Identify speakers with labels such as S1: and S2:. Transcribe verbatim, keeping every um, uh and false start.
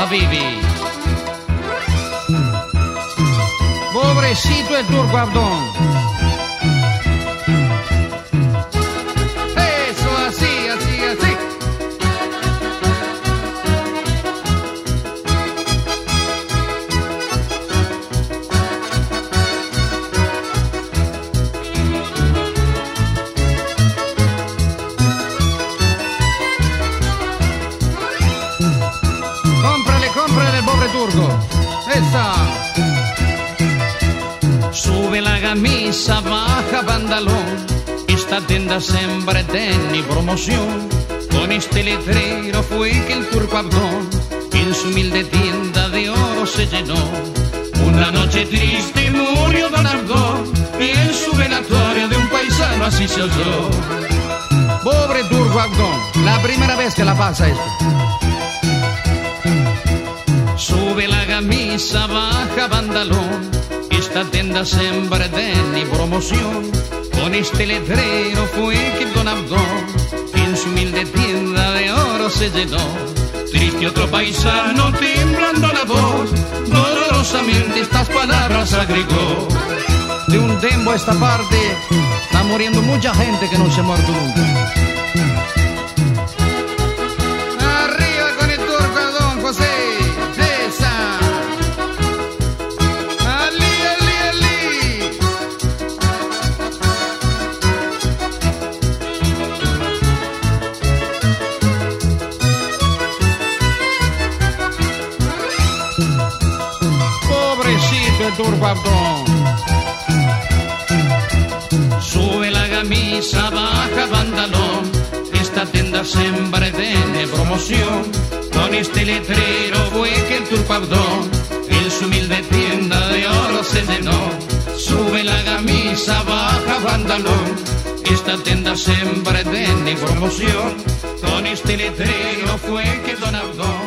S1: vivi. Pobrecito el Turco Abdón. Eso, así, así, así. Cómprale, cómprale el pobre turco. Esa. Sube la camisa, baja pantalón. Esta tienda siempre tiene promoción. Con este letrero fue que el Turco Abdón en su humilde tienda de oro se llenó. Una noche triste murió Don Abdón y en su velatorio de un paisano así se oyó. Pobre Turco Abdón, la primera vez que la pasa esto. Sube la camisa, baja pantalón. Esta tienda siempre tiene promoción. Con este letrero fue que Don Abdón en su humilde tienda de oro se llenó. Triste otro paisano temblando la voz, dolorosamente estas palabras agregó. De un tiempo a esta parte está muriendo mucha gente que no se ha muerto nunca. Arriba con el Turco Abdón, José. Esa. El Turco Abdón. Sube la camisa, baja pantalón. Esta tienda siempre tiene promoción. Con este letrero fue que el Turco Abdón en su humilde tienda de oro se llenó. Sube la camisa, baja pantalón. Esta tienda siempre tiene promoción. Con este letrero fue que Don Abdón